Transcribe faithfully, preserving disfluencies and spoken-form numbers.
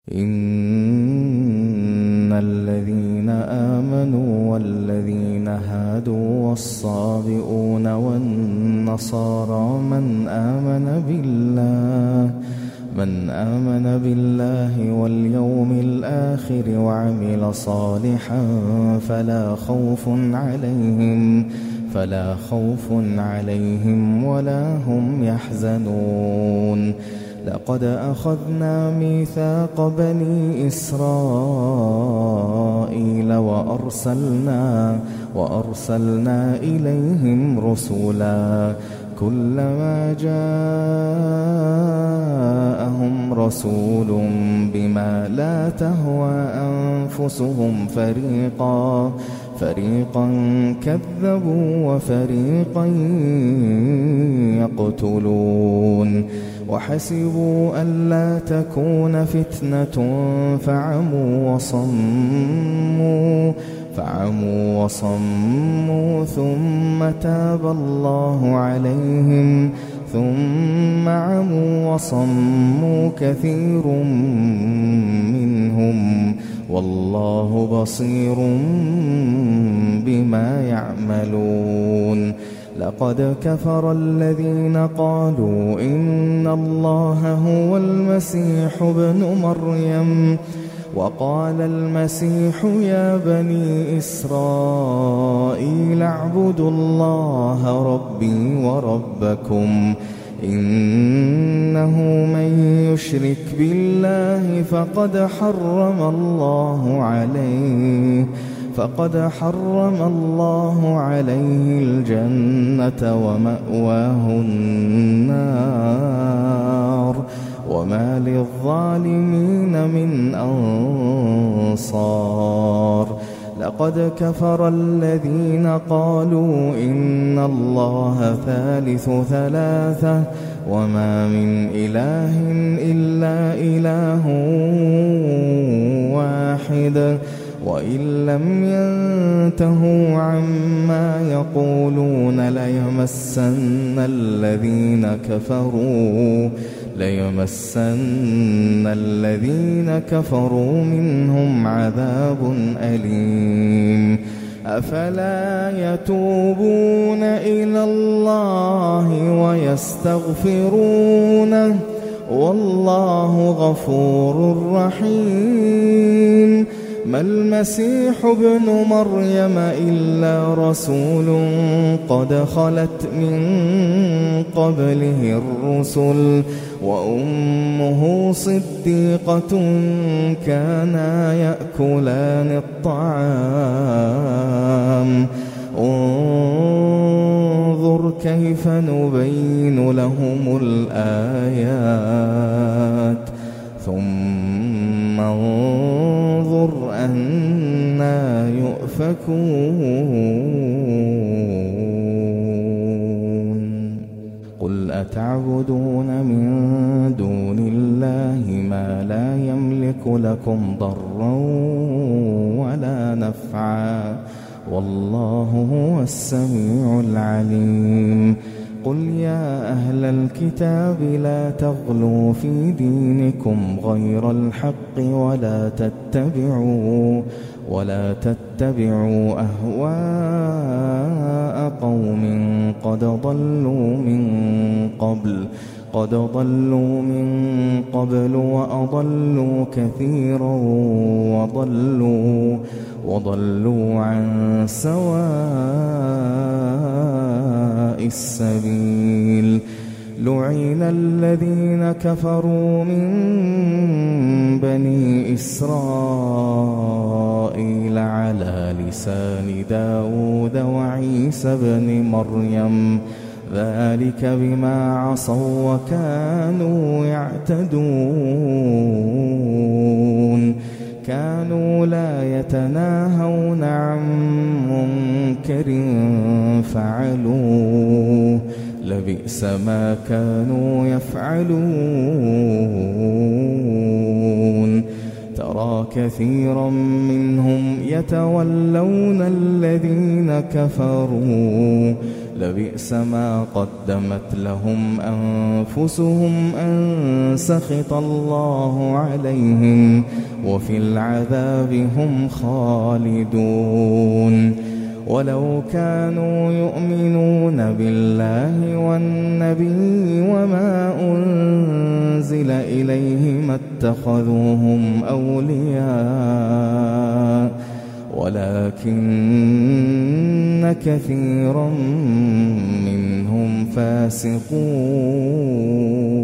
إن الذين آمنوا والذين هادوا والصابئون والنصارى من آمن بالله من آمن بالله واليوم الآخر وعمل صالحا فلا خوف عليهم فلا خوف عليهم ولا هم يحزنون. لقد أخذنا ميثاق بني إسرائيل وأرسلنا وأرسلنا إليهم رسلا كلما جاءهم رسول بما لا تهوى أنفسهم فريقا فريقا كذبوا وفريقا يقتلون. وحسبوا ألا تكون فتنة فعموا وصموا فعموا وصموا ثم تاب الله عليهم ثم عموا وصموا كثير منهم والله بصير بما يعملون. لقد كفر الذين قالوا إن الله هو المسيح ابن مريم وقال المسيح يا بني إسرائيل اعبدوا الله ربي وربكم إنه من يشرك بالله فقد حرم الله عليه فقد حرم الله عليه الجنة ومأواه النار وما للظالمين من أنصار. لقد كفر الذين قالوا إن الله ثالث ثلاثة وما من إله إلا إله واحد وإن لم ينتهوا عما يقولون ليمسن الذين كفروا ليمسن الذين كفروا منهم عذاب أليم. أفلا يتوبون إلى الله ويستغفرونه والله غفور رحيم. ما المسيح ابن مريم إلا رسول قد خلت من قبله الرسل وأمه صديقة كانا يأكلان الطعام انظر كيف نبين لهم الآيات ثم انظر أنا يؤفكون. قل أتعبدون من دون الله ما لا يملك لكم ضرا ولا نفعا والله هو السميع العليم. قل يا أهل الكتاب لا تغلوا في دينكم غير الحق ولا تتبعوا ولا تتبعوا أهواء قوم قد ضلوا من قبل قد ضلوا من قبل وأضلوا كثيرا وضلوا وضلوا عن سواء السبيل. لعن الذين كفروا من بني إسرائيل على لسان داود وعيسى بن مريم ذلك بما عصوا وكانوا يعتدون. كانوا لا يتناهون عن منكر فعلوه لبئس ما كانوا يفعلون. ترى كثيرا منهم يتولون الذين كفروا لبئس ما قدمت لهم أنفسهم أن سخط الله عليهم وفي العذاب هم خالدون ولو كانوا يؤمنون بالله والنبي وما أنزل إليه ما اتخذوهم أولياء ولكن كثيرا منهم فاسقون.